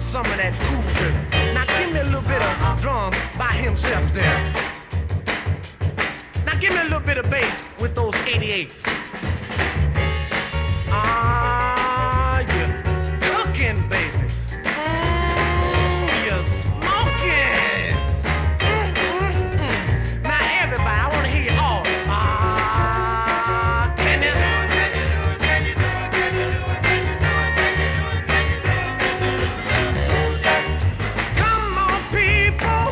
some of that Cougar. Now give me a little bit of drums by himself there. Now give me a little bit of bass with those 88s. Ah, you're cooking, baby. You're smoking. Now everybody, I want to hear you all. Ah, can you? Come on, people.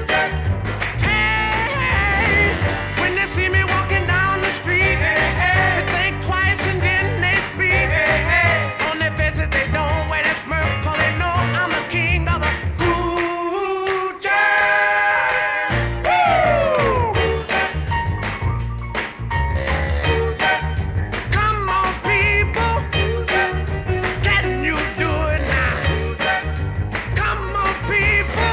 Hey, when they see me walking down the street, they think twice and then they speak. On their faces they don't wear that smirk, 'cause they know I'm the king of the Cool Jazz. Woo! Come on, people, can you do it now? Come on, people.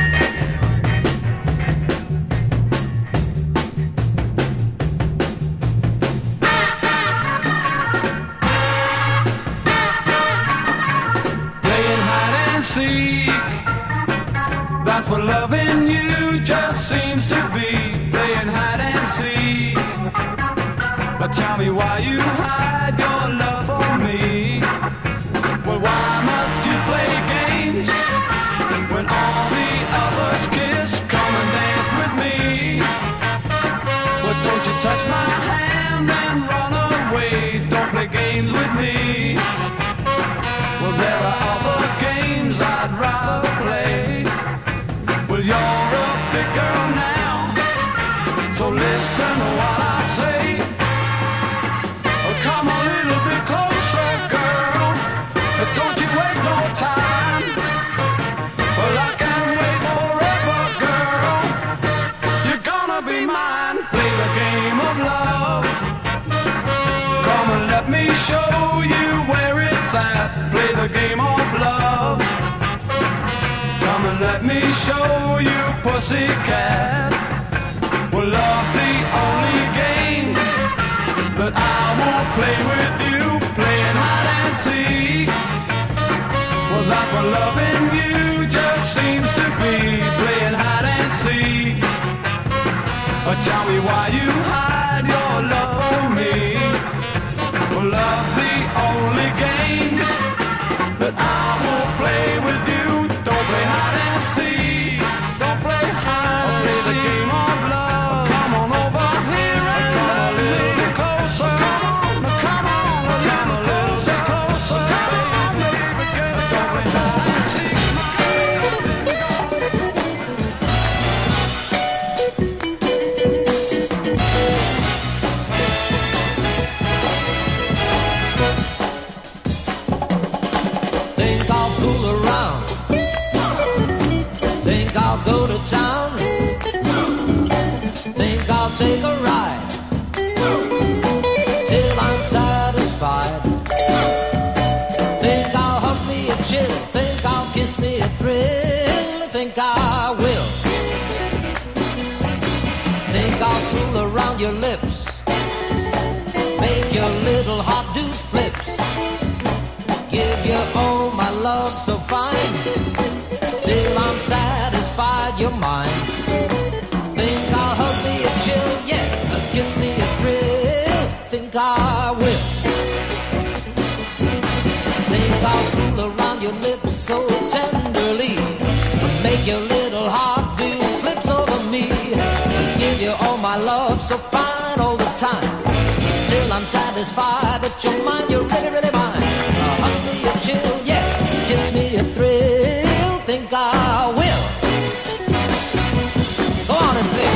Playing hide and seek, that's what loving you just seems to be. Playing hide and seek, but tell me why you hide your love for me. Well, why must you play games when all the others kiss? Come and dance with me. Well, don't you touch my hand and run away. Don't play games with me. Well, there are other games I'd rather play. Well, you're a big girl now, so listen to what I say. Oh, come a little bit closer, girl, but don't you waste no time. Well, I can't wait forever, girl. You're gonna be mine. Play the game of love. Come and let me show you where it's at. Play the game of love. Come and let me show you, pussycat. Well, love's the only game that I won't play with you. Playing hide and seek, well, that's what loving you just seems to be. Playing hide and seek, tell me why you hide your love for me. Well, love's the only game that I won't play with you. Don't play hide and seek. Don't play hide and seek. Play the game of love. Come on over here and come a little bit closer. Come on, come a little bit closer. Come on, baby girl. Don't play hide and seek. Think I'll fool around. Think I'll go to town. Think I'll take a ride till I'm satisfied. Think I'll hug me a chill. Think I'll kiss me a thrill. Think I will. Think I'll fool around your lips. Make your little hot do flips. Give you all my love so fine, till I'm satisfied you're mine. Think I'll hug me a chill, yeah, kiss me a thrill. Think I will. Think I'll fool around your lips so tenderly. Make your little heart do flips over me. Give you all my love so fine all the time, till I'm satisfied that you're mine, you're really, really mine. Hug me a chill, yeah, kiss me a thrill. Think I will. Go on and play.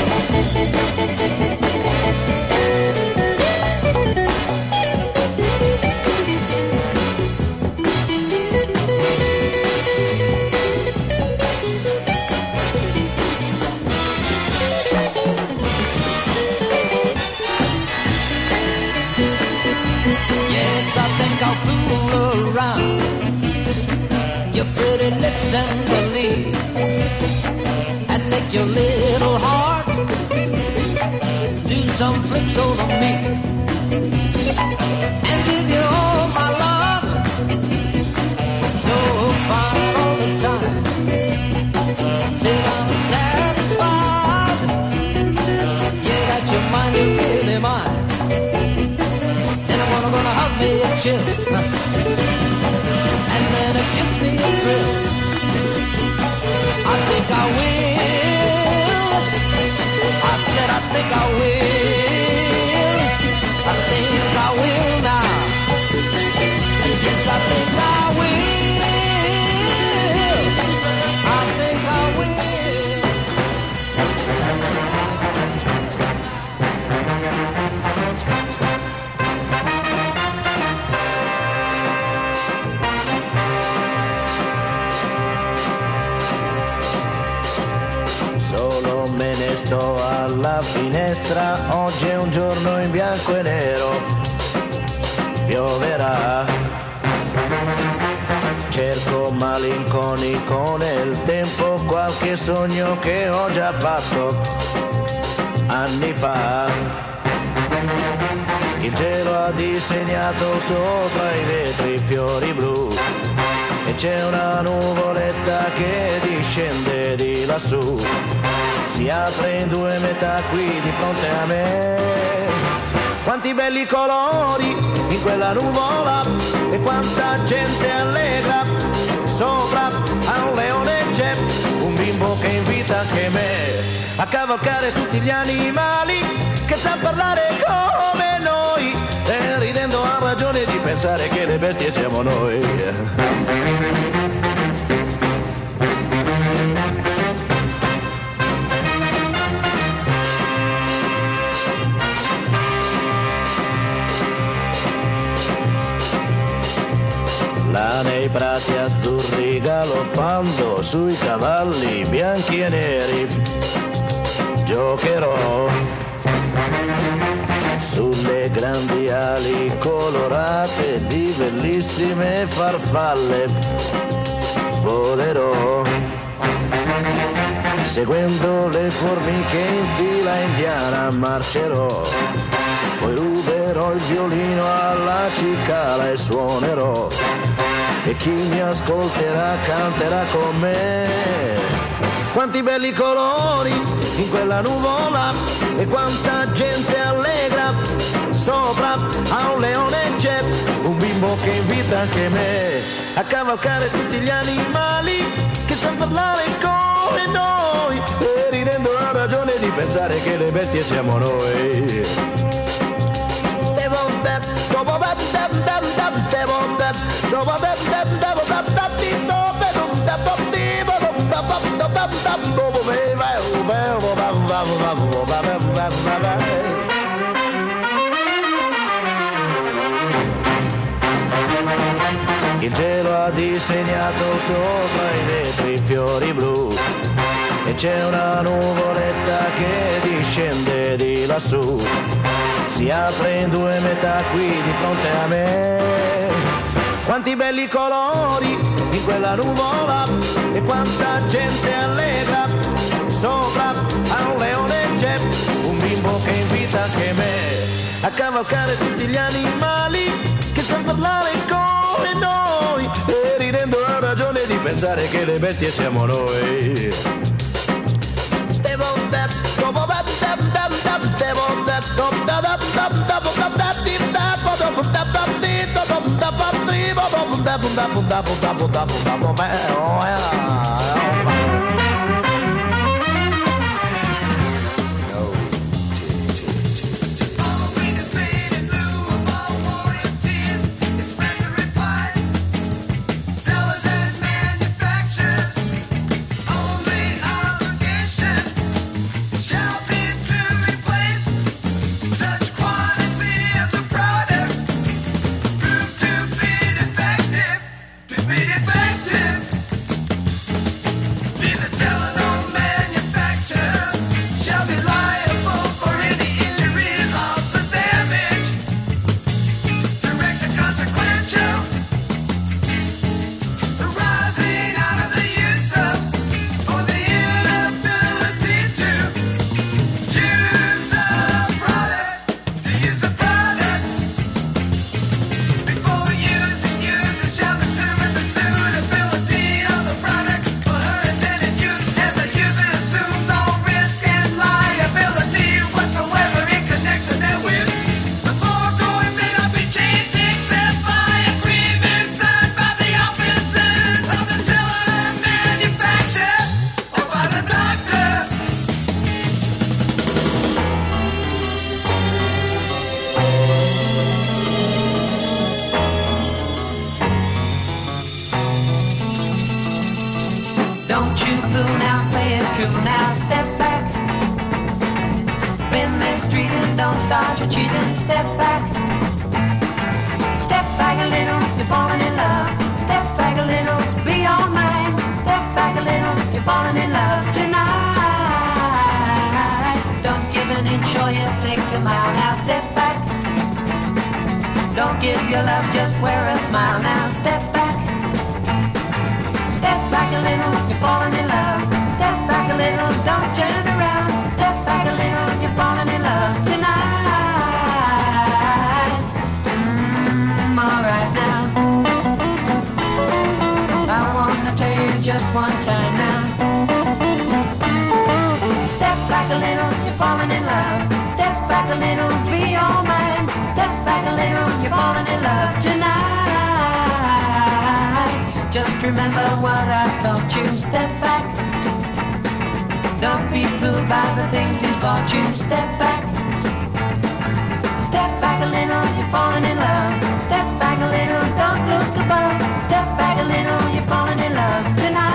Yes, I think I'll fool around your pretty lips tenderly and make your little heart do some flips over me and give you all my love so fine all the time. me mine. Then I'm gonna hug me a chill, and then a kiss me a thrill. I think I will. I said I think I will. I think I will now. Yes, I think I will. I think I will. Solo me ne sto alla finestra, oggi è un giorno in bianco e nero, pioverà. Cerco malinconico nel tempo qualche sogno che ho già fatto anni fa. Il cielo ha disegnato sopra i vetri fiori blu e c'è una nuvoletta che discende di lassù. Si apre in due metà qui di fronte a me. Quanti belli colori in quella nuvola e quanta gente allegra. Sopra a un leone c'è un bimbo che invita anche me a cavalcare tutti gli animali, che sa parlare come noi e ridendo ha ragione di pensare che le bestie siamo noi. Là nei prati azzurri galoppando sui cavalli bianchi e neri giocherò. Sulle grandi ali colorate di bellissime farfalle volerò. Seguendo le formiche in fila indiana marcerò. Poi ruberò il violino alla cicala e suonerò. E chi mi ascolterà canterà con me. Quanti belli colori in quella nuvola e quanta gente allegra. Sopra a un leone c'è un bimbo che invita anche me a cavalcare tutti gli animali, che sa parlare come noi e ridendo ha ragione di pensare che le bestie siamo noi. Il cielo ha disegnato sopra i vetri fiori blu e c'è una nuvoletta che discende di lassù. Si apre in due metà qui di fronte a me. Quanti belli colori in quella nuvola e quanta gente allegra. Sopra a un leone c'è un bimbo che invita anche me a cavalcare tutti gli animali, che sa parlare come noi e ridendo ha ragione di pensare che le bestie siamo noi. cool. Now step back. Been this street and don't start your cheating. Step back. Step back a little, you're falling in love. Step back a little, be all mine. Step back a little, you're falling in love tonight. Don't give an inch or you'll take a mile. Now step back. Don't give your love, just wear a smile. Now step back. Step back a little, you're falling in love. Step back a little, don't turn around. Step back a little, you're falling in love tonight. Alright now. I wanna tell you just one time now. Step back a little, you're falling in love. Step back a little, be all mine. Step back a little, you're falling in love tonight. Just remember what I taught you. Step back. Don't be fooled by the things you thought you. Step back. Step back a little, you're falling in love. Step back a little, don't look above. Step back a little, you're falling in love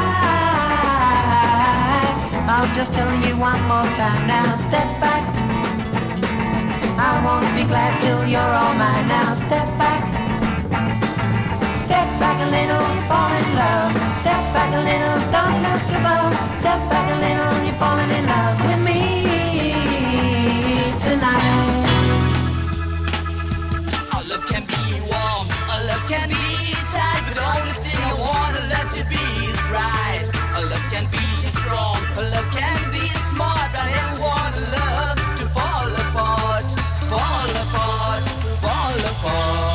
tonight. I'll just tell you one more time now. Step back. I won't be glad till you're all mine. Now step back. Step back a little, you're falling in love. Step back a little, don't look above. Step back a little, you're falling in love with me tonight. Our love can be warm, our love can be tight, but the only thing I want our love to be is right. Our love can be strong, our love can be smart, but I never want our love to fall apart, fall apart, fall apart.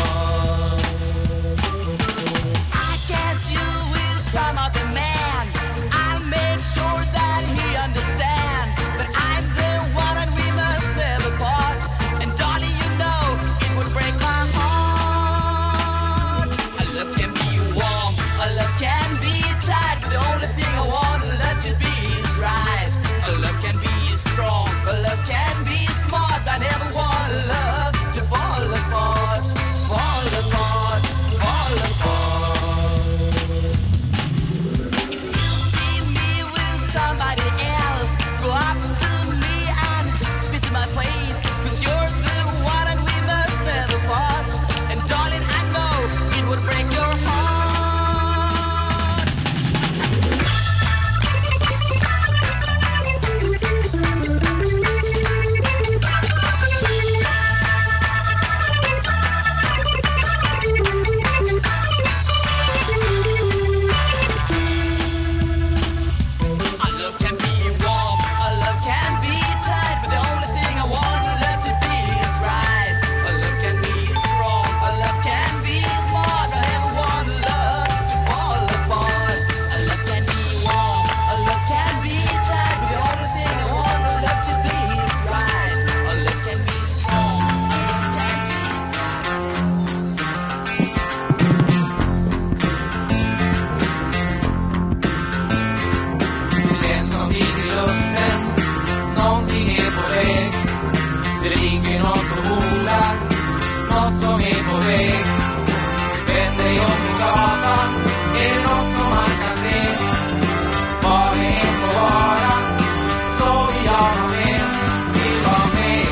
I guess you will some other man. I'll make sure that he understands that I'm the one and we must never part. And darling, you know it would break my heart. Our love can be warm, our love can be tight, but the only thing I want our love to be is right. Our love can be strong, our love can be smart, but I never want our love to fall apart, fall apart, fall apart. You see me with somebody else, go up to me and spit in my face, 'cause you're the one and we must never part. And darling, I know it would break your heart. Our love can be warm, our love can be tight, but the only thing I want our love to be is right. Our love can be strong, our love can be smart, but I never want our love to fall apart. Our love can be warm, our love can be tight, but the only thing I want our love to be is right. Our love can be strong, our love can be smart. Det känns någonting i luften, någonting är på väg. Det ligger något och holar, något som är på väg. Vänd dig om på gatan, är det något som man kan se? Var det en på vara, så vill jag vara med, vill vara med.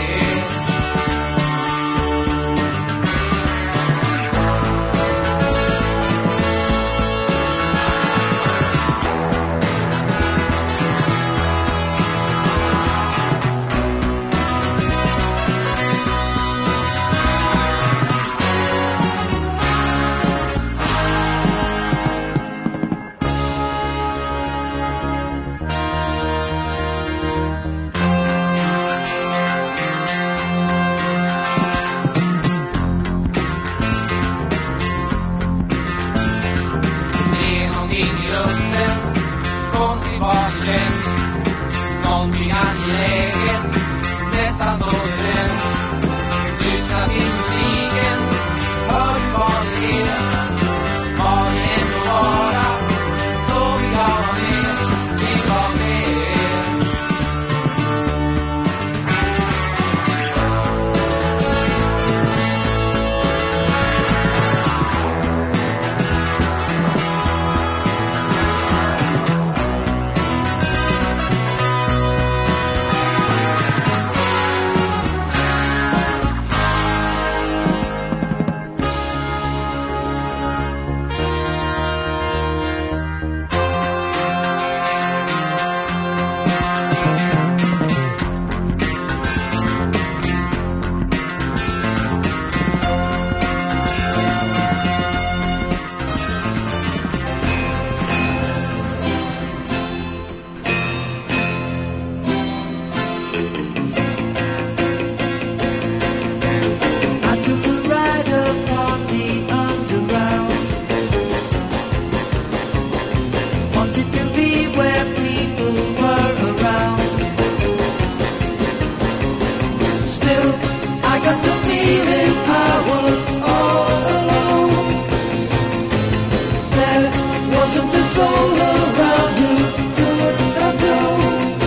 feeling I was all alone. There wasn't a soul around who could have known.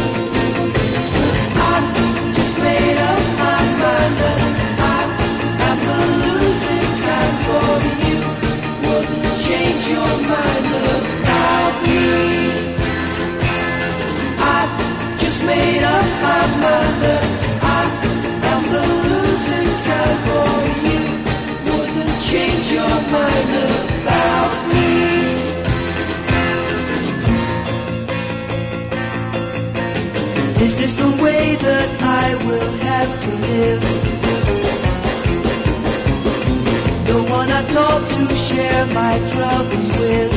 I just made up my mind that I am the losing kind, for you wouldn't change your mind about me. I just made up my mind that I am the losing kind, for you wouldn't change your mind about me. Is this the way that I will have to live? The one I talk to, share my troubles with.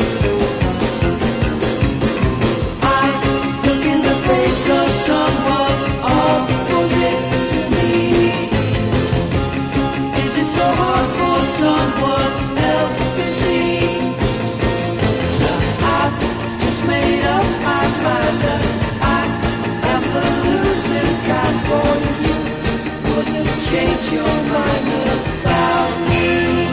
I look in the face of someone opposite to me. Is it so hard for someone else to see? I just made up my mind that I am the losing kind, for you wouldn't change your mind about me.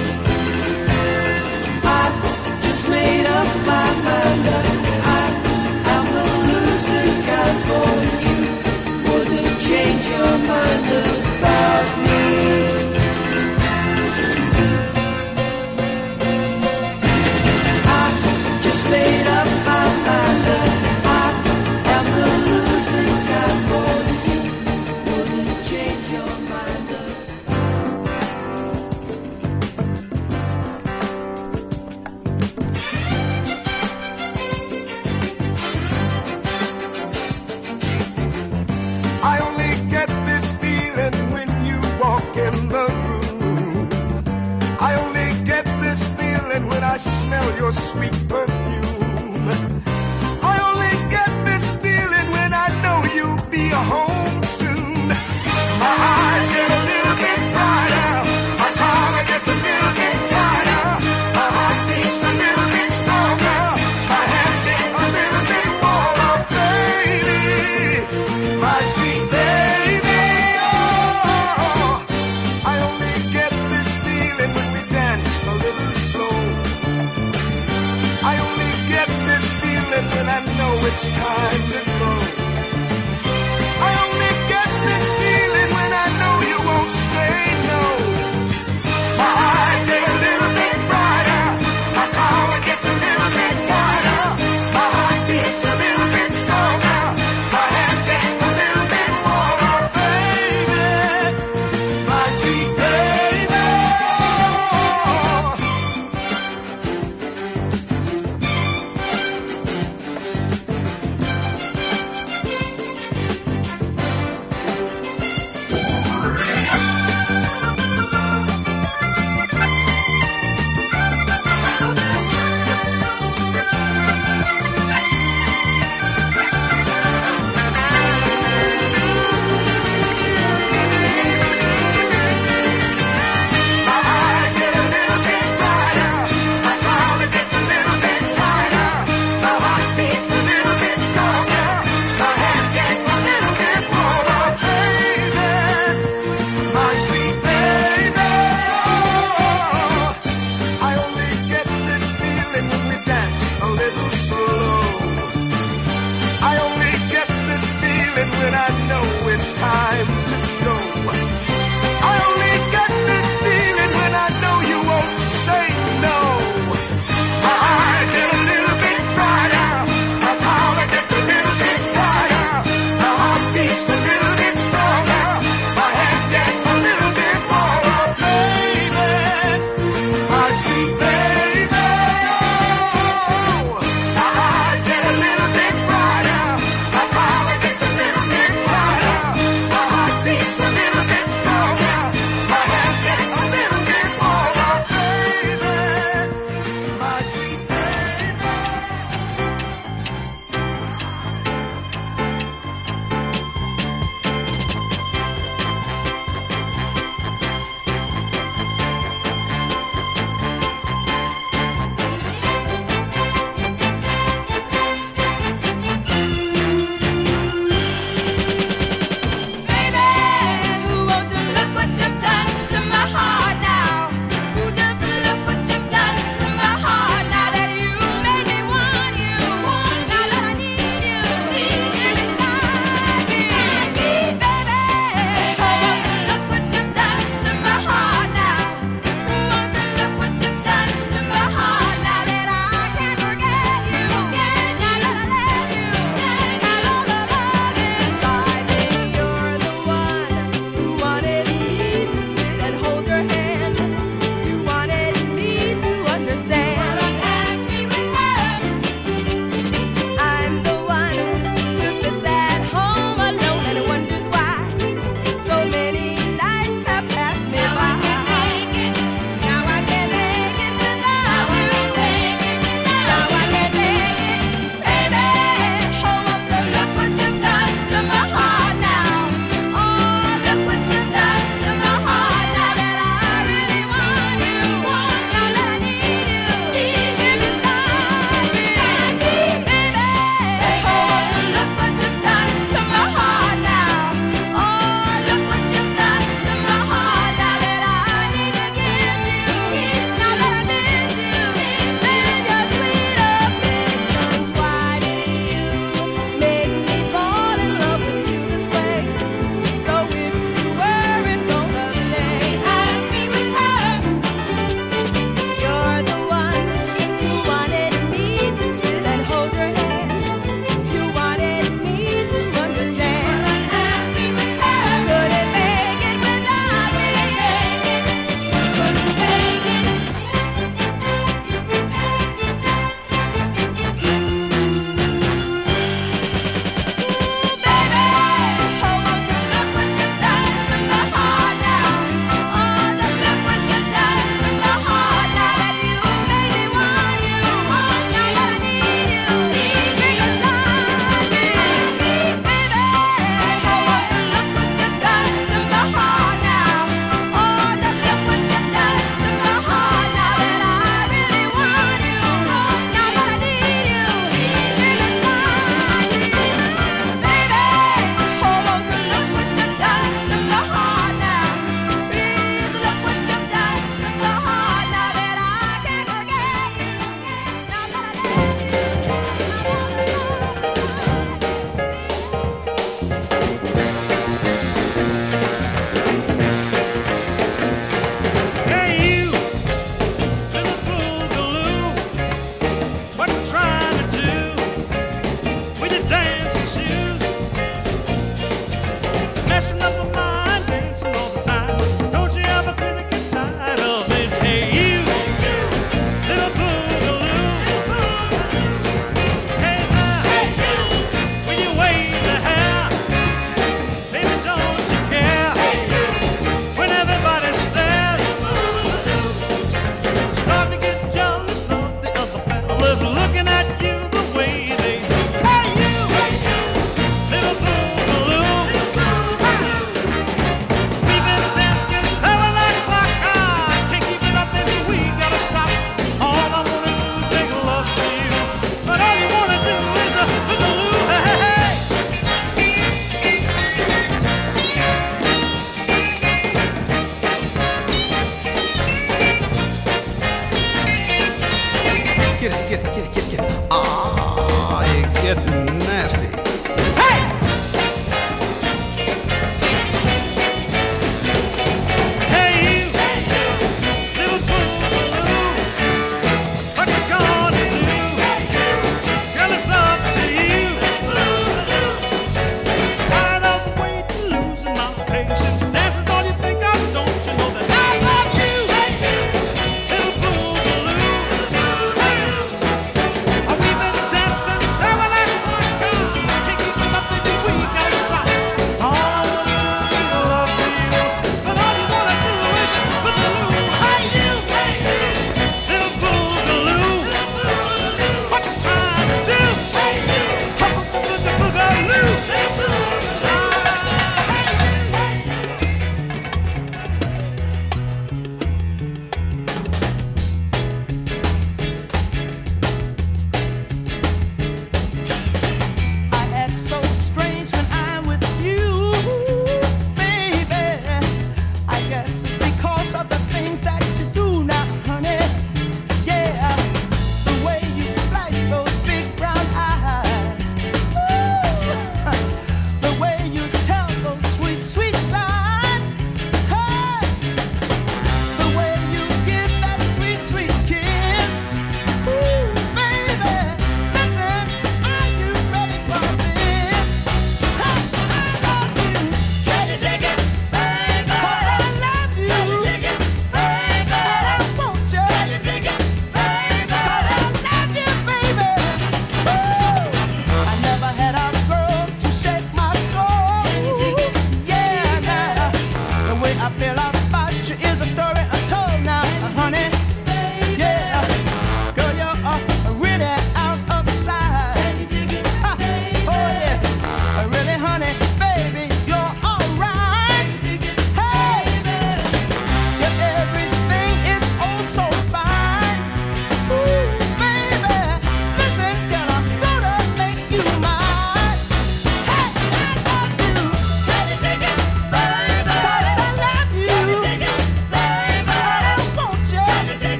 I just made up my mind that I am the losing kind, for you wouldn't change your mind about me. I just made up my mind that I am the losing kind, for you wouldn't change your mind about me. I only get this feeling when you walk in the room. I only get this feeling when I smell your sweet perfume. I only get this feeling when I know you'll be home soon. My eyes get a little bit brighter, my collar gets a little bit tighter, my heart beats a little bit stronger, my hands get a little bit warmer, baby, my sweet baby. Oh, I only get this feeling when we dance a little slow. I only get this feeling when I know it's time to go. I only get this feeling when I know you won't say no. My eyes get a little bit brighter, my collar gets a little bit tighter, my heart beats a little bit stronger, my hands get a little bit warmer, baby, my sweet baby.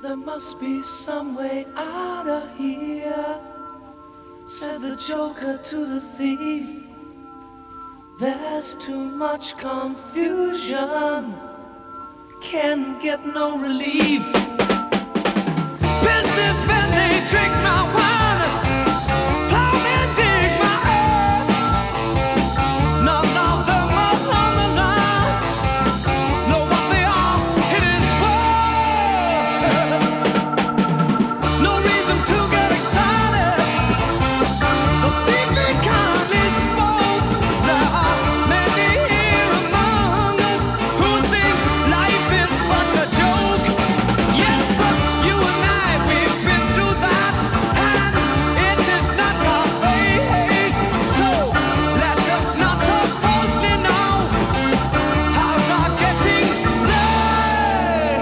There must be some way out of here, said the joker to the thief. There's too much confusion, can't get no relief. Businessmen, they drink my wine, plowmen dig my earth. None of them are on the line, know what they are, it is worth. No reason to get excited, the thief they kindly spoke. There are many here among us who think life is but a joke. Yes, but you and I, we've been through that, and it is not our fate. So let us not talk falsely now. How's our getting late?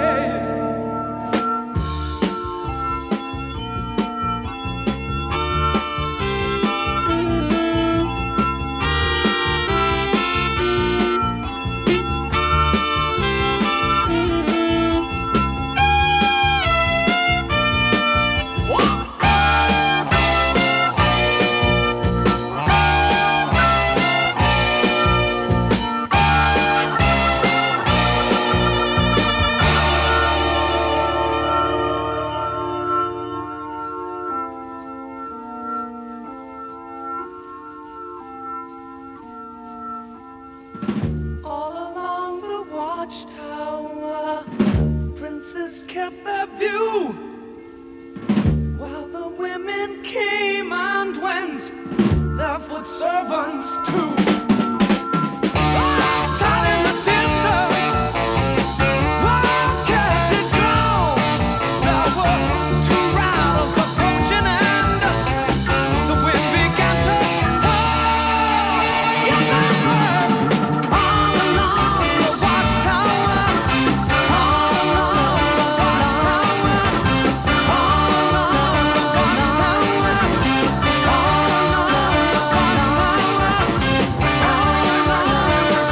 All along the watchtower, princes kept their view, while the women came and went, their foot servants too. Outside in the distance, one kept it down. There were two riders approaching, and the wind began to howl. Yes, I heard. All along the watchtower, all along the watchtower, all along the watchtower, all along the watchtower, all along the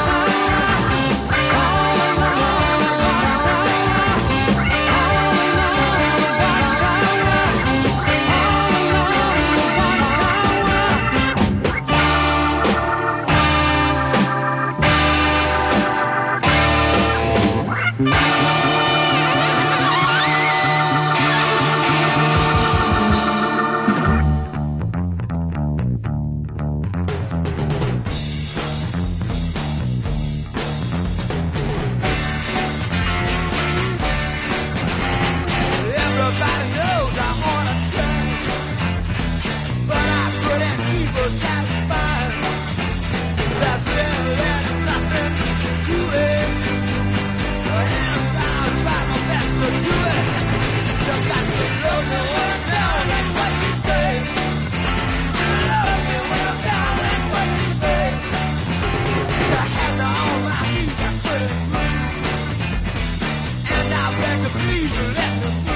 Everybody knows I'm on a train, but I couldn't keep her satisfied. There's really nothing to it. And I'll try my best to do it. You got to love me when I'm down, that's what you say. Love me when I'm down, that's what you say. You had to on my knees, I couldn't move. And I beg to please you, let me through.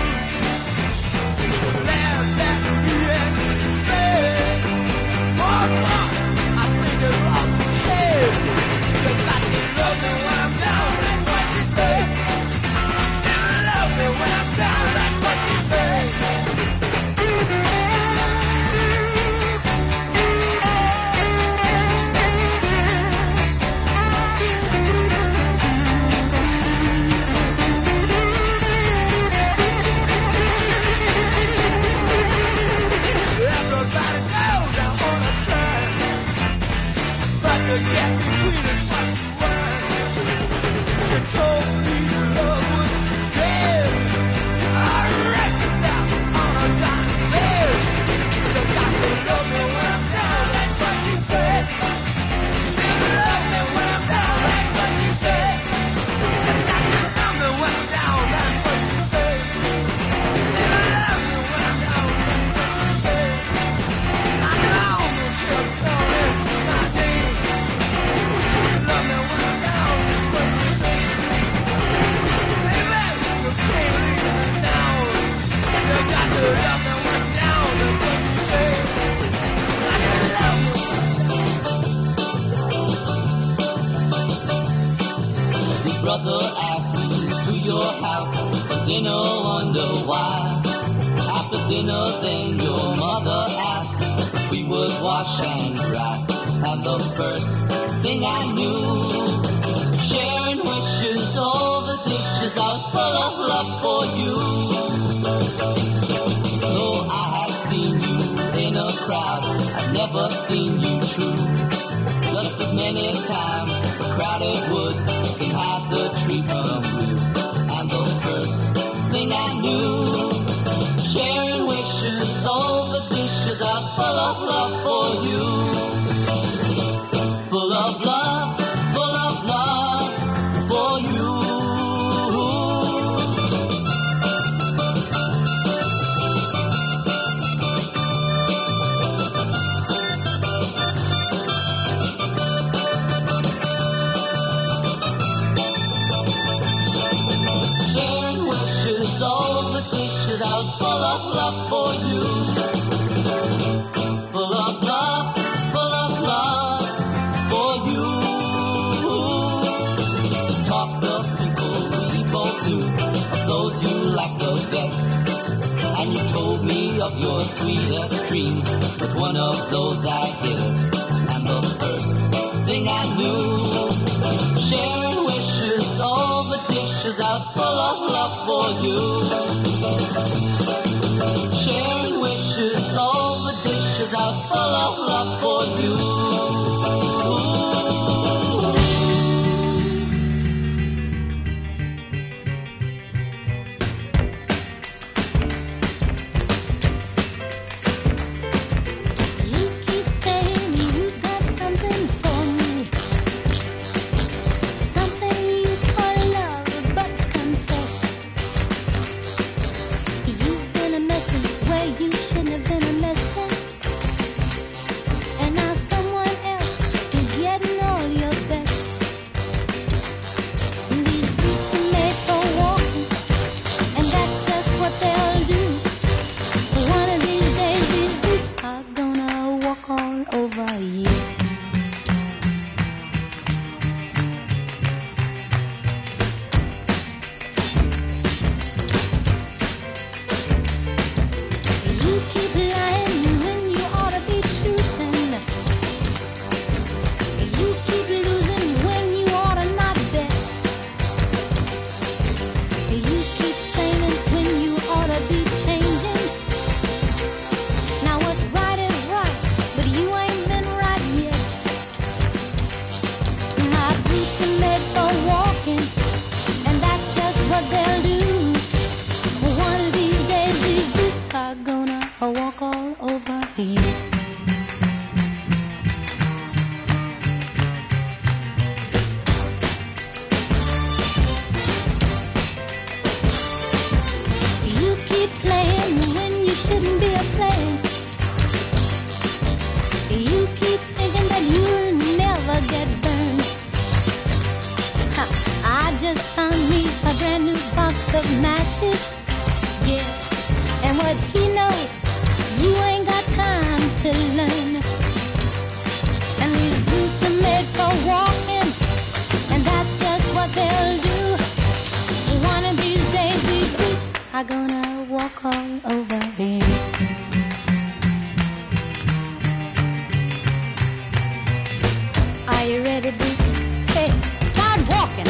Everybody knows I'm on a train, but to get between us what you want. You told me your love was dead. I wrecked it down on a dying bed. You got to love me when I'm down, that's what you said. You love me when I'm down, that's what you said. You got to love me when I'm down, that's what you said. You love me when I'm down, that's what you said. I know you should know it's my name. You love me when I'm down, that's what you say. Baby, you can't leave me down. You got to love me when I'm down, that's what you say. I love me. Your brother asked me to your house. dinner, wonder why. After dinner, then your mother asked if we would wash and dry. And the first thing I knew, sharing wishes, all the dishes are full of love for you. Though I had seen you in a crowd, I've never seen you true. Just as many times a crowded wood can hide the tree from you. And the first thing I knew, sharing wishes, all the dishes are full of love for you. Full of love for you. Sharing wishes, all the dishes are full of love for you. Full of love for you. Talked of people we both knew, of those you liked the best. And you told me of your sweetest dreams, with one of those ideas. And the first thing I knew, sharing wishes, all the dishes are full of love for you. Sharing wishes, all the dishes are full of love for you. You keep saying you got something for me, something you call love, but confess you've been a messy where you shouldn't have been a messing, and now someone else is getting all your best. These boots are made for walking, and that's just what they'll do. One of these days, these boots are gonna walk all over you. You keep lying when you ought to be truthing. You keep losing when you ought to not bet. You keep saying when you ought to be changing. Now what's right is right, but you ain't been right yet. My boots are made for walking, and that's just what they'll do. One of these days, these boots are gonna walk all over you. You keep playing when you shouldn't be a playing. You keep thinking that you'll never get burned. Ha, I just found me a brand new box of matches. Yeah, and what he knows, you ain't got time to learn. And these boots are made for walking, and that's just what they'll do. One of these days, these boots are gonna walk all over you. Are you ready, boots? Hey, start walking.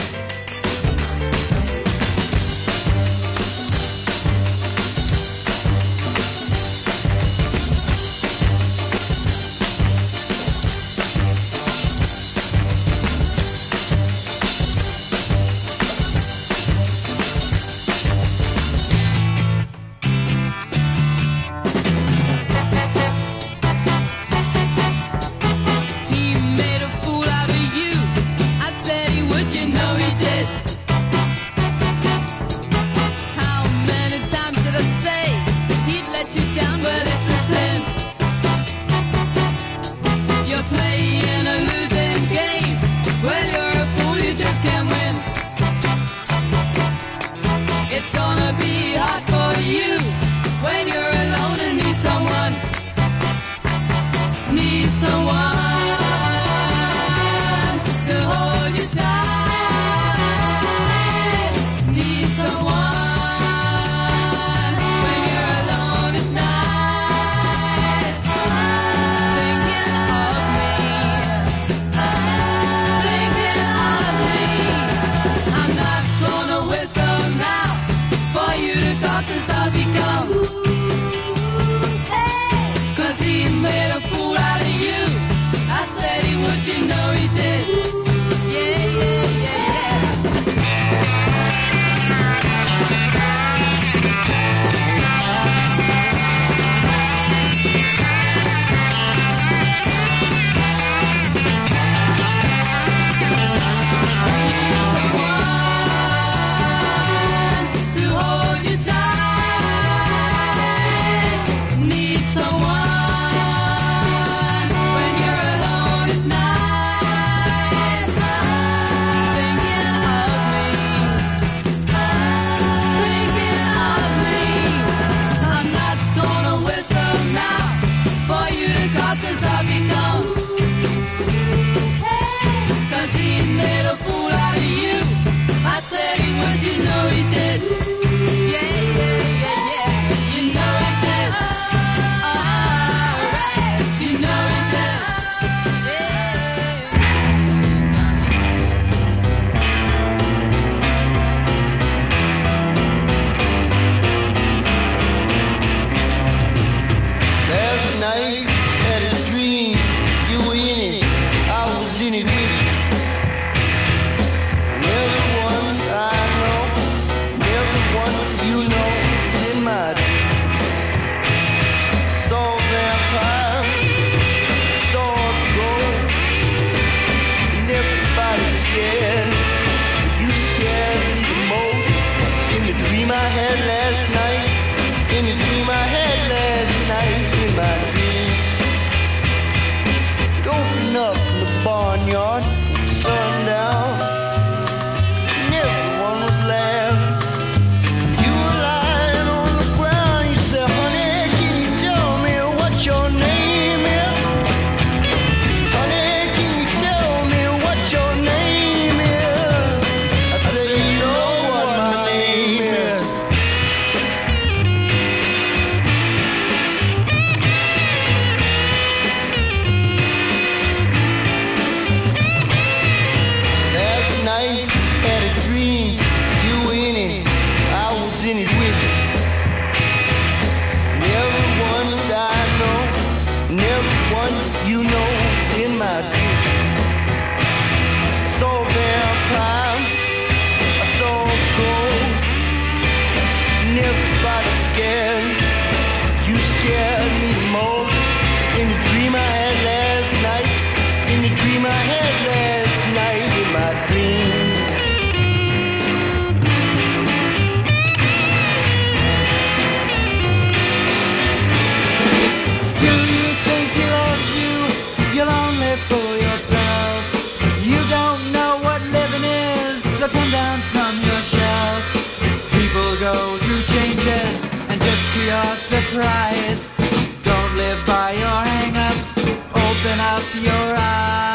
So come down from your shelf. People go through changes, and just to your surprise, don't live by your hang-ups. Open up your eyes.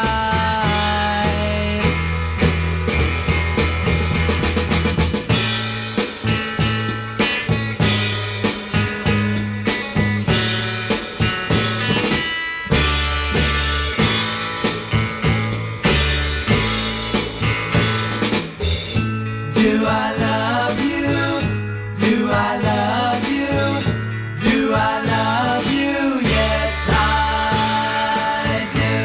Do I love you? Do I love you? Do I love you? Yes, I do.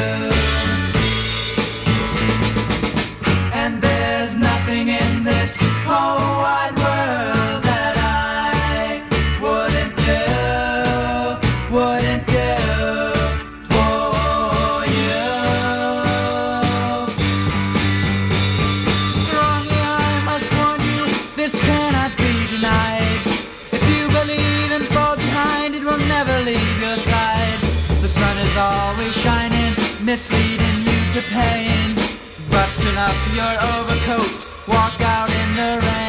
And there's nothing in this whole wide world that I wouldn't do for you. Strongly I must warn you, this cannot be denied. If you believe and fall behind, it will never leave your side. The sun is always shining, misleading you to pain. Button up your overcoat, walk out in the rain.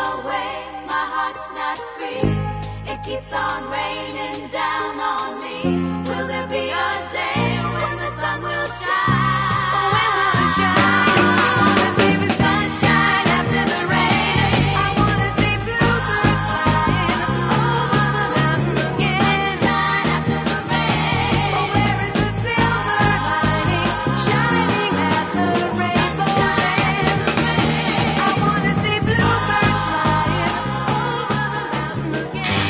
away, my heart's not free. It keeps on raining down on me. Will there be a day when the sun will shine? Oh, when will it shine? I wanna see the sunshine after the rain. I wanna see bluebirds flying over the mountain again. Sunshine after the rain. Oh, where is the silver lining shining after the rainbow end? I wanna see bluebirds flying over the mountain again.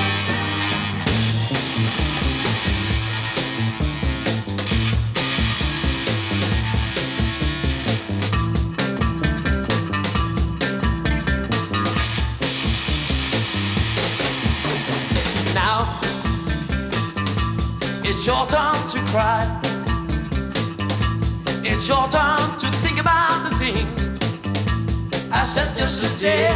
Now it's your turn to cry. It's your turn to think about the things I said yesterday.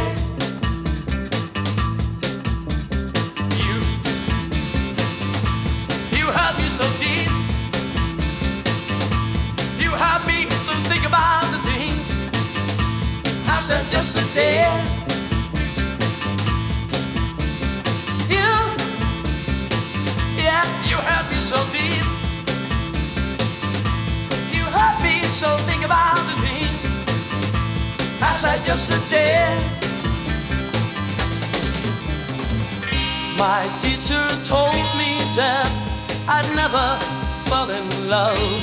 You hurt me so deep. You hurt me to think about the things I said yesterday. You hurt me so deep. You hurt me so think about the things I said yesterday. My teacher told me that I'd never fall in love.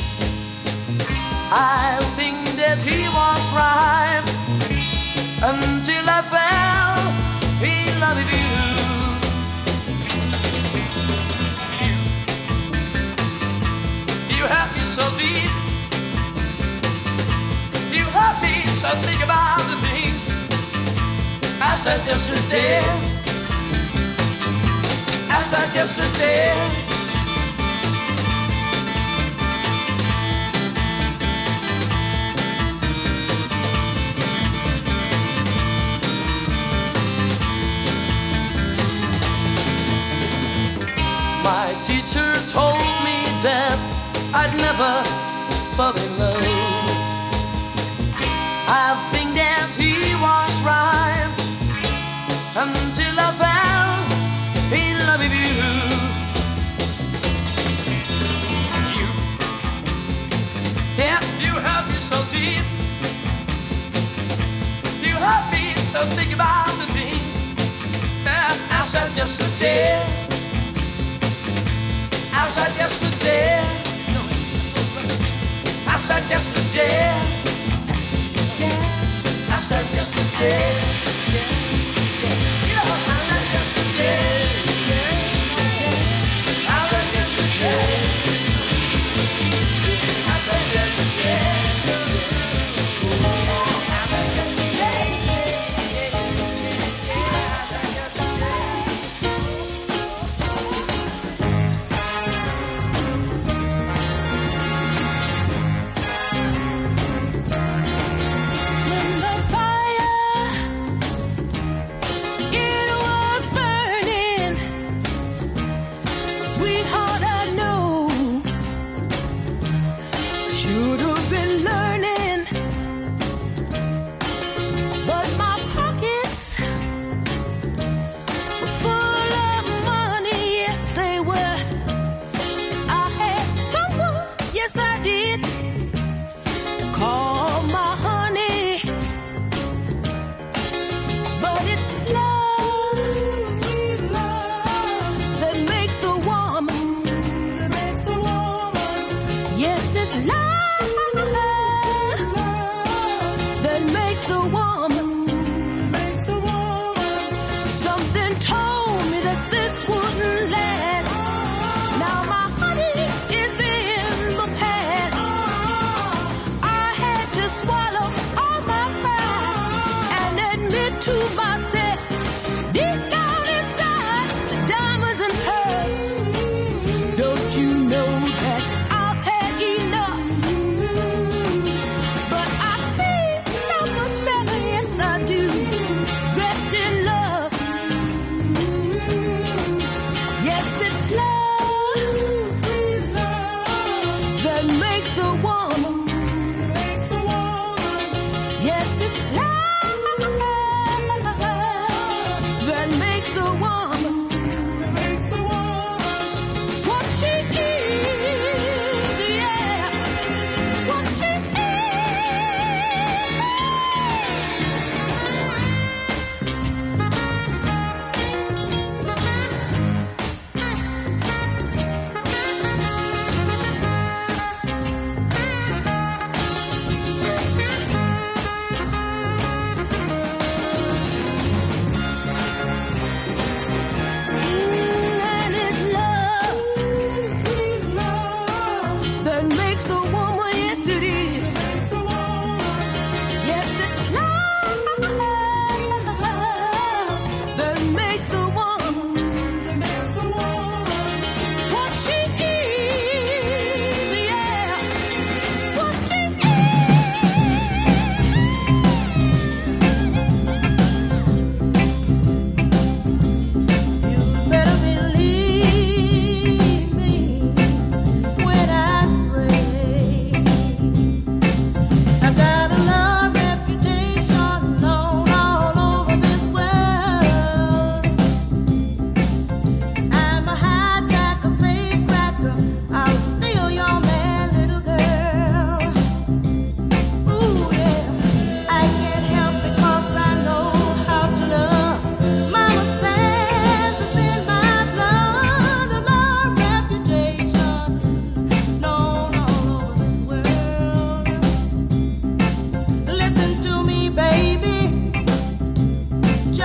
I think that he was right until I fell in love with you. You hurt me so deep. You hurt me so think about the things I said yesterday. I said yesterday. My teacher told me that I'd never fall in love. I think that he was right until I fell in love with you. You hurt me so deep. You hurt me so think about the things that I said yesterday. I said yesterday. I said yesterday. I said yesterday. I said yesterday. I said yesterday. I said yesterday. Yes, it's love.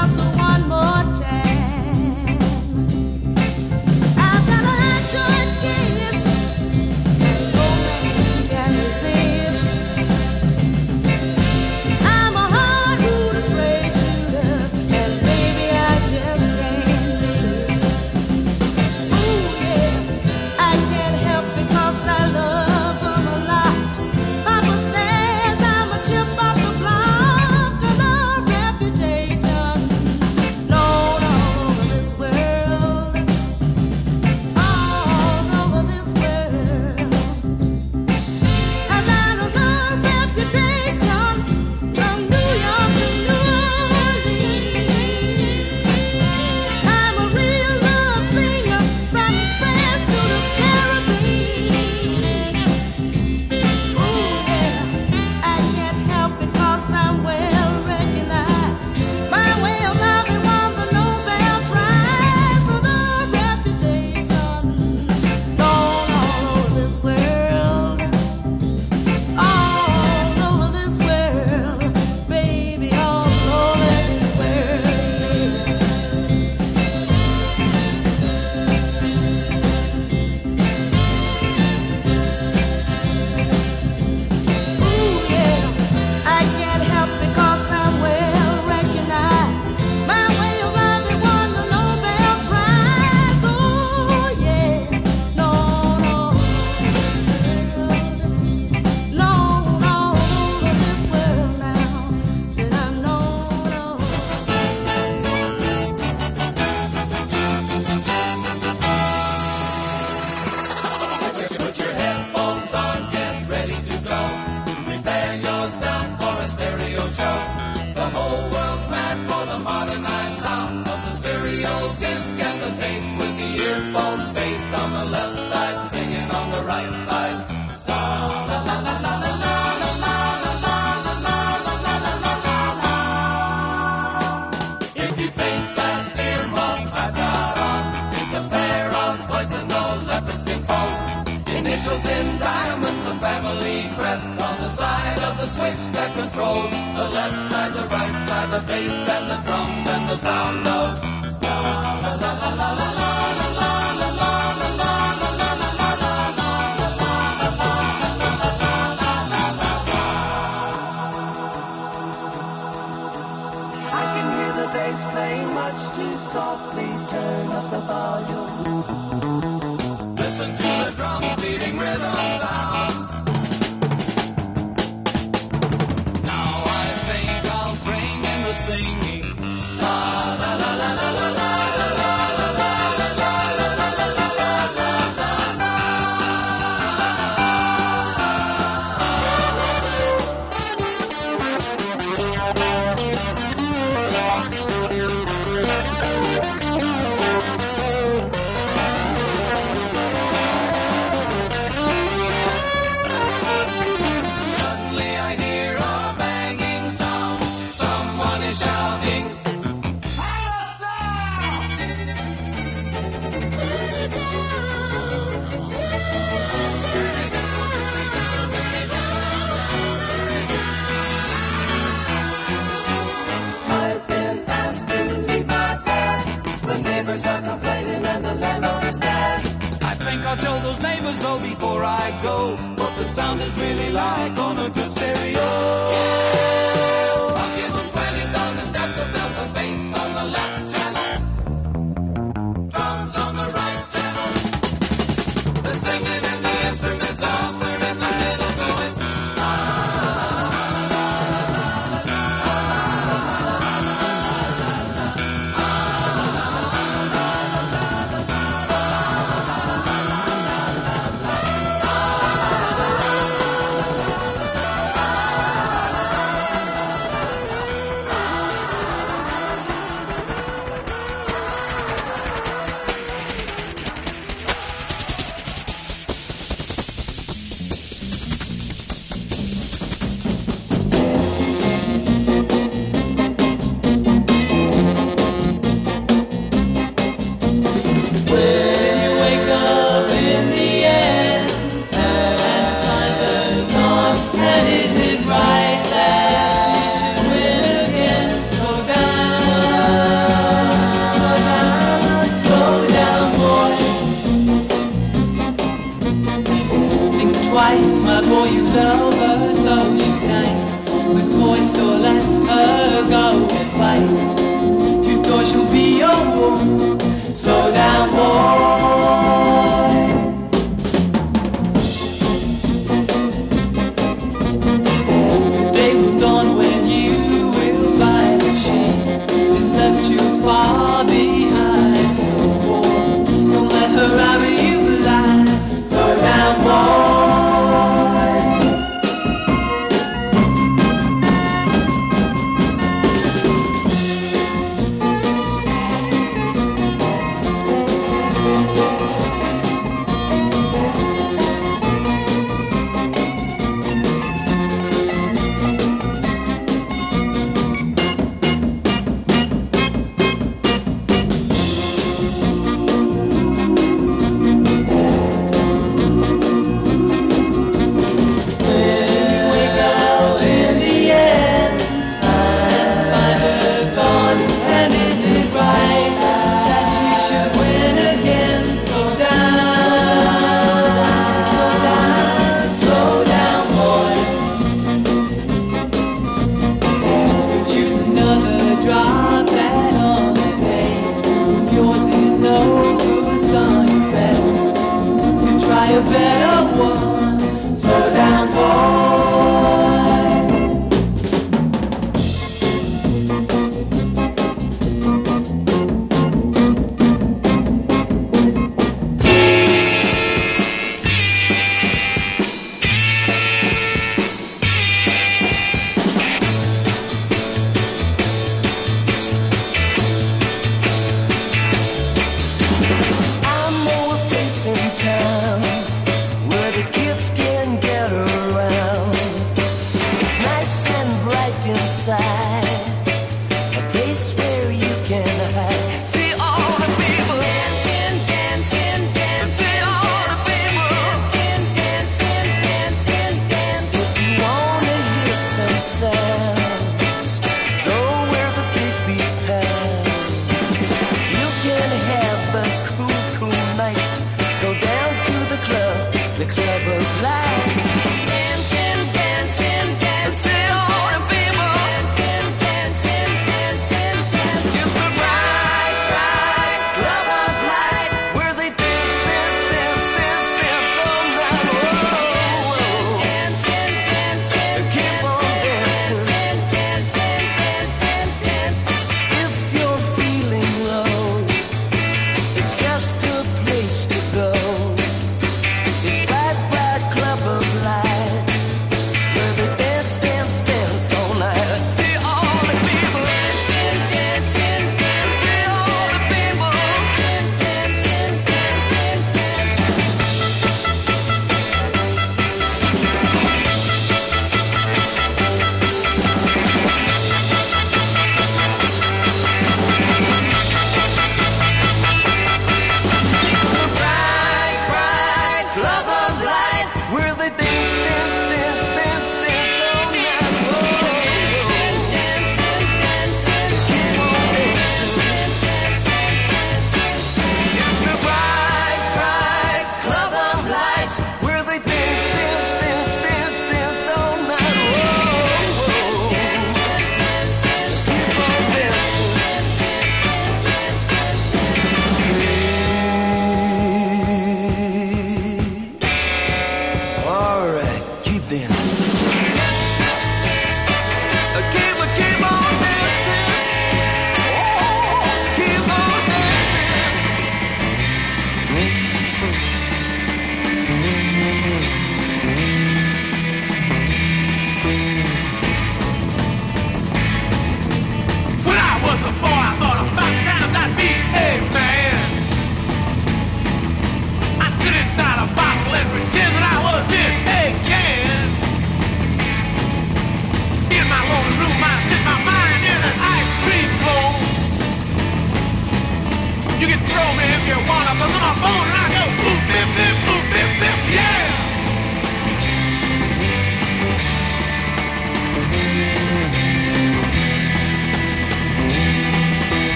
earphones, bass on the left side, singing on the right side. La la la la la la la la la la la la la la. If you think that's earmuffs I've got on, it's a pair of poison old leopard skin phones. Initials in diamonds, a family crest on the side of the switch that controls the left side, the right side, the bass and the drums and the sound of la la la la la la la. Playing much too softly, turn up the volume. Listen to the drums beating rhythm sounds. Now I think I'll bring in the singing. La la la la la la la. Are complaining and the landlord is mad. I think I'll show those neighbors though before I go what the sound is really like on a good stereo. Yeah, I'll give them 20,000 decibels of bass on the left channel, drums on the right channel, the singing and the instruments somewhere in the middle going. smart boy, you love her, so she's nice. But boy, so let her go advice. You thought she'll be your woman. Slow down, boy. The day will dawn when you will find that she has left you far behind. So boy, don't let her rob you blind. Slow down, boy.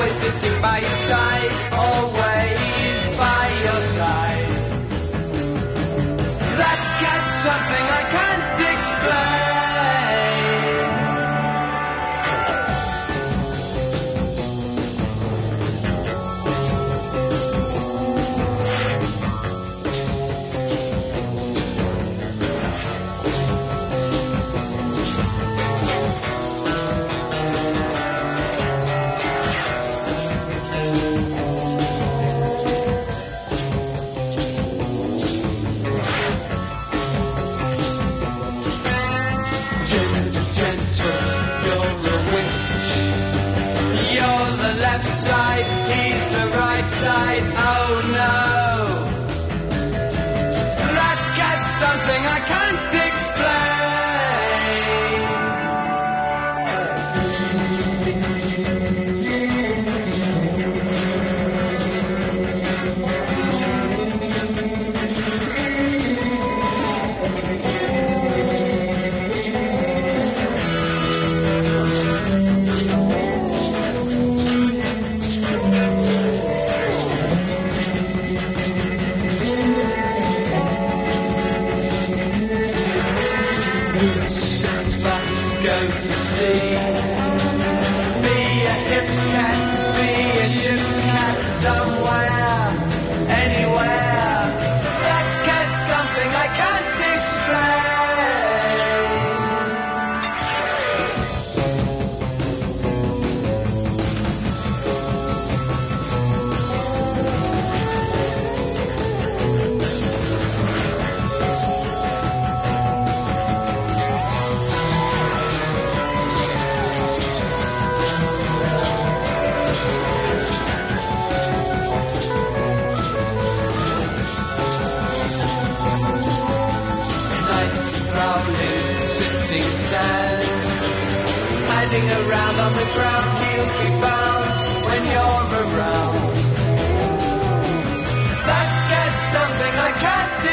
always sitting by your side, always by your side. That cat's something I can't explain. Side, he's the right side, oh no. That cat's something I can't around on the ground, you'll be found when you're around. That gets something I can't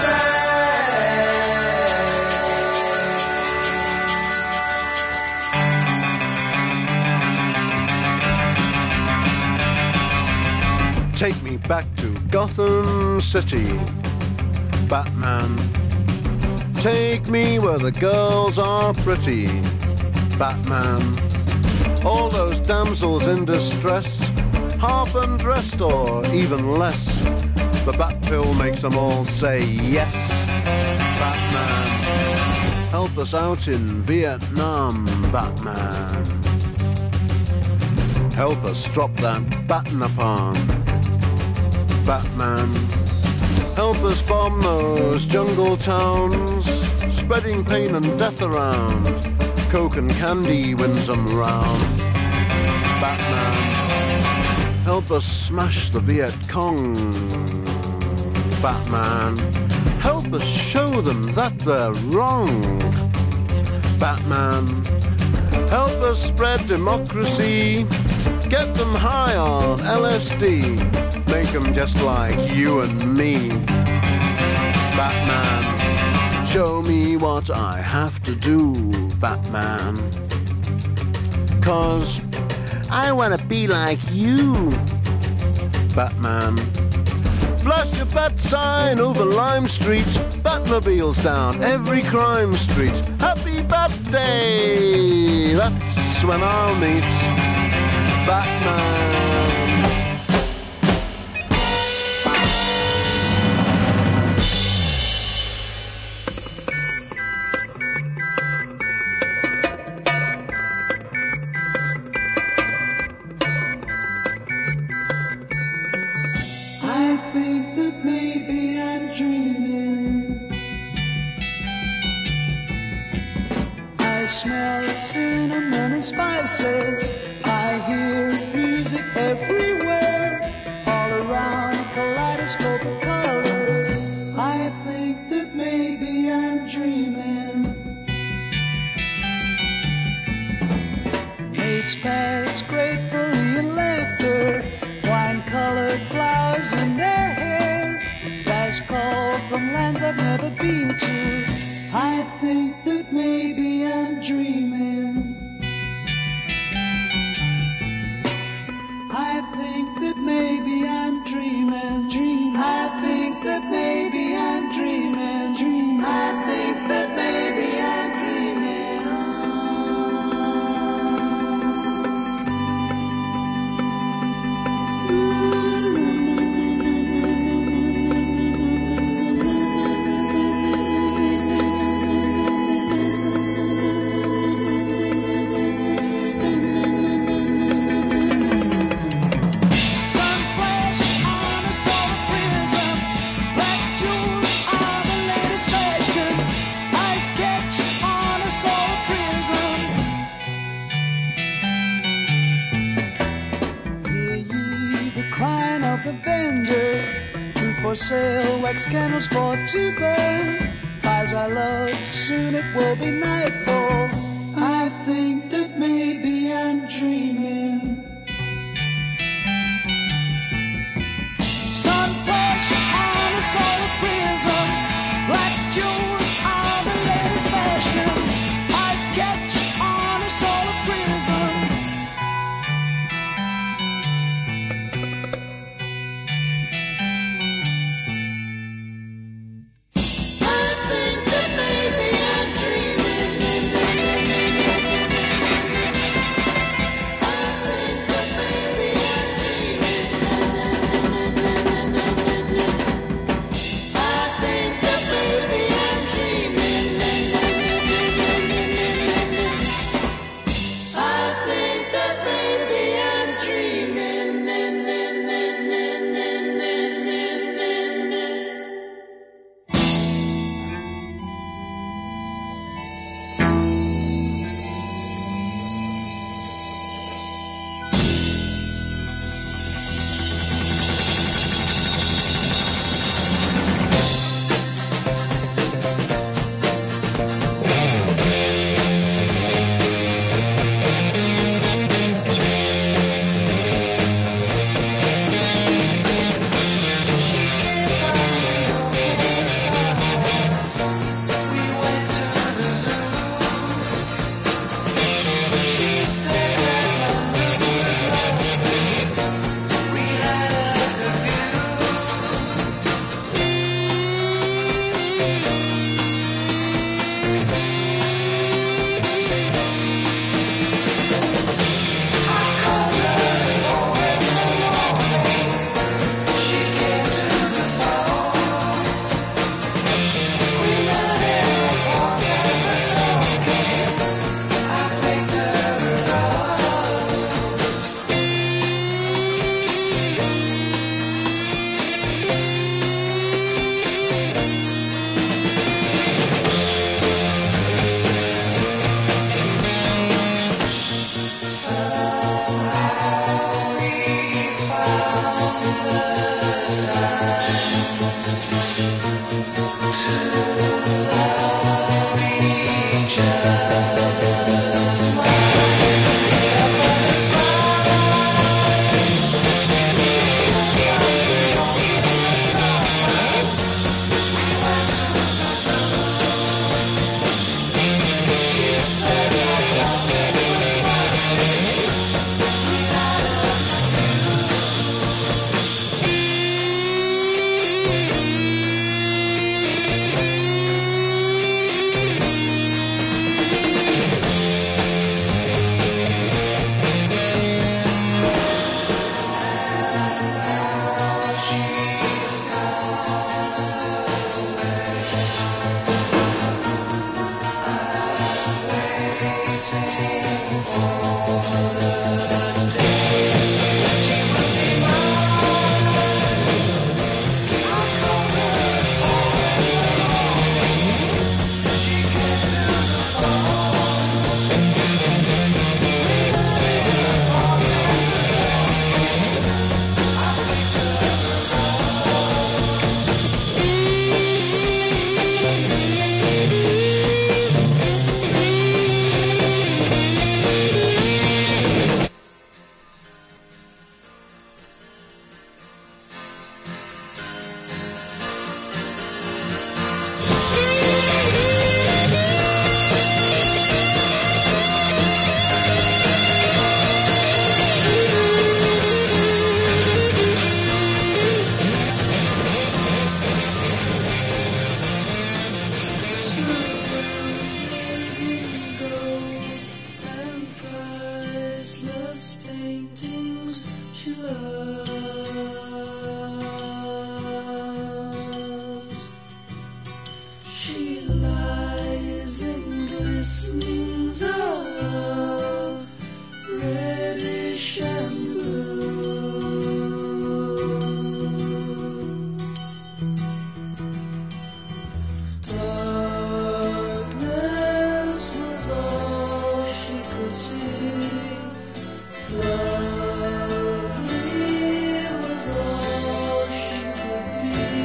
explain. Take me back to Gotham City, Batman. Take me where the girls are pretty, Batman. All those damsels in distress, half undressed or even less. The bat pill makes them all say yes, Batman. Help us out in Vietnam, Batman. Help us drop that bat napalm, Batman. Help us bomb those jungle towns, spreading pain and death around. Coke and candy wins them round, Batman. Help us smash the Viet Cong, Batman. Help us show them that they're wrong, Batman. Help us spread democracy, get them high on LSD, make them just like you and me, Batman. Show me what I have to do, Batman. 'Cause I wanna be like you, Batman. Flash your bat sign over Lime Street, Batmobiles down every crime street. Happy Bat Day, that's when I'll meet Batman. Spices. I hear music everywhere, all around a kaleidoscope of colors. I think that maybe I'm dreaming. Mates pass gratefully in laughter, wine-colored flowers in their hair. Guys call from lands I've never been to. I think that maybe I'm dreaming. for sale, wax candles for to burn. Fires I love, soon it will be nightfall. I think that maybe I'm dreaming. Sun push on a solar prism, black jewels on the latest fashion. Eyes catch on a solar prism. Lovely was all she could be.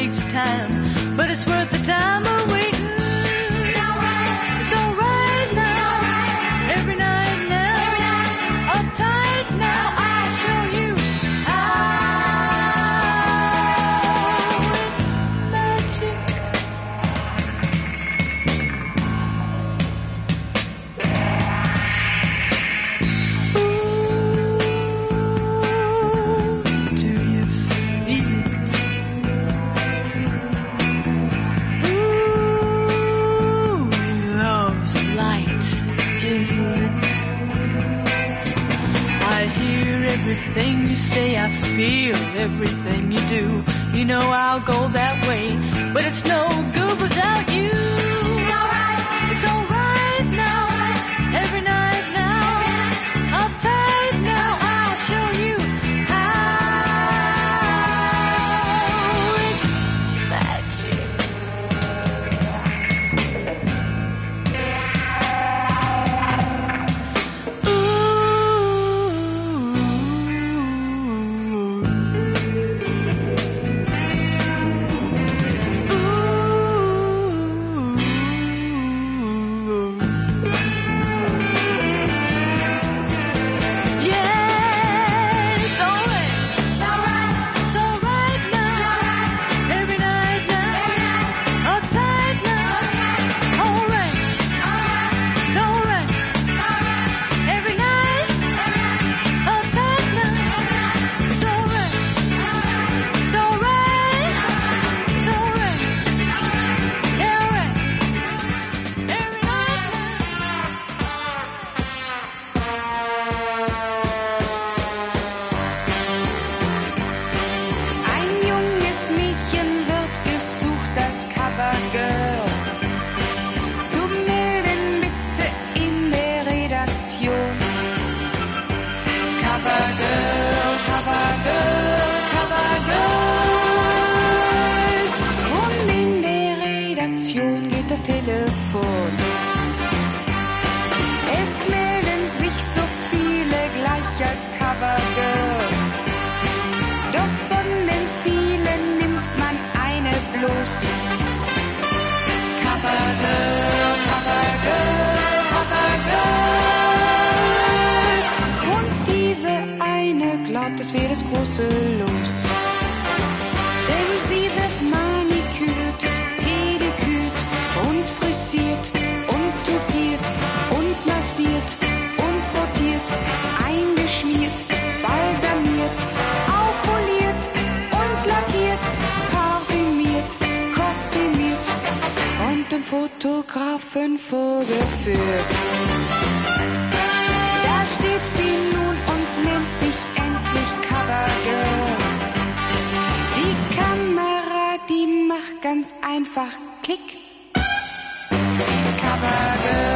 takes time, but it's worth the time of waiting. It's alright now, every night now, uptight now, I'll show you how it's magic. Everything you say, I feel everything you do. You know I'll go that way, but it's no good without you. It's alright now, every night now, uptight now, I'll show you how it's magic. Telefon. Es melden sich so viele gleich als Covergirl. Doch von den vielen nimmt man eine bloß. Covergirl, Covergirl, Covergirl. Und diese eine glaubt, es wäre das große Los. Denn sie wird manikürt, pedikürt und frisiert und tupiert und massiert und frottiert, eingeschmiert, balsamiert, aufpoliert und lackiert, parfümiert, kostümiert und dem Fotografen vorgeführt. Da steht sie nun und nennt sich endlich Covergirl. Die Kamera, die macht ganz einfach Klick. Covergirl.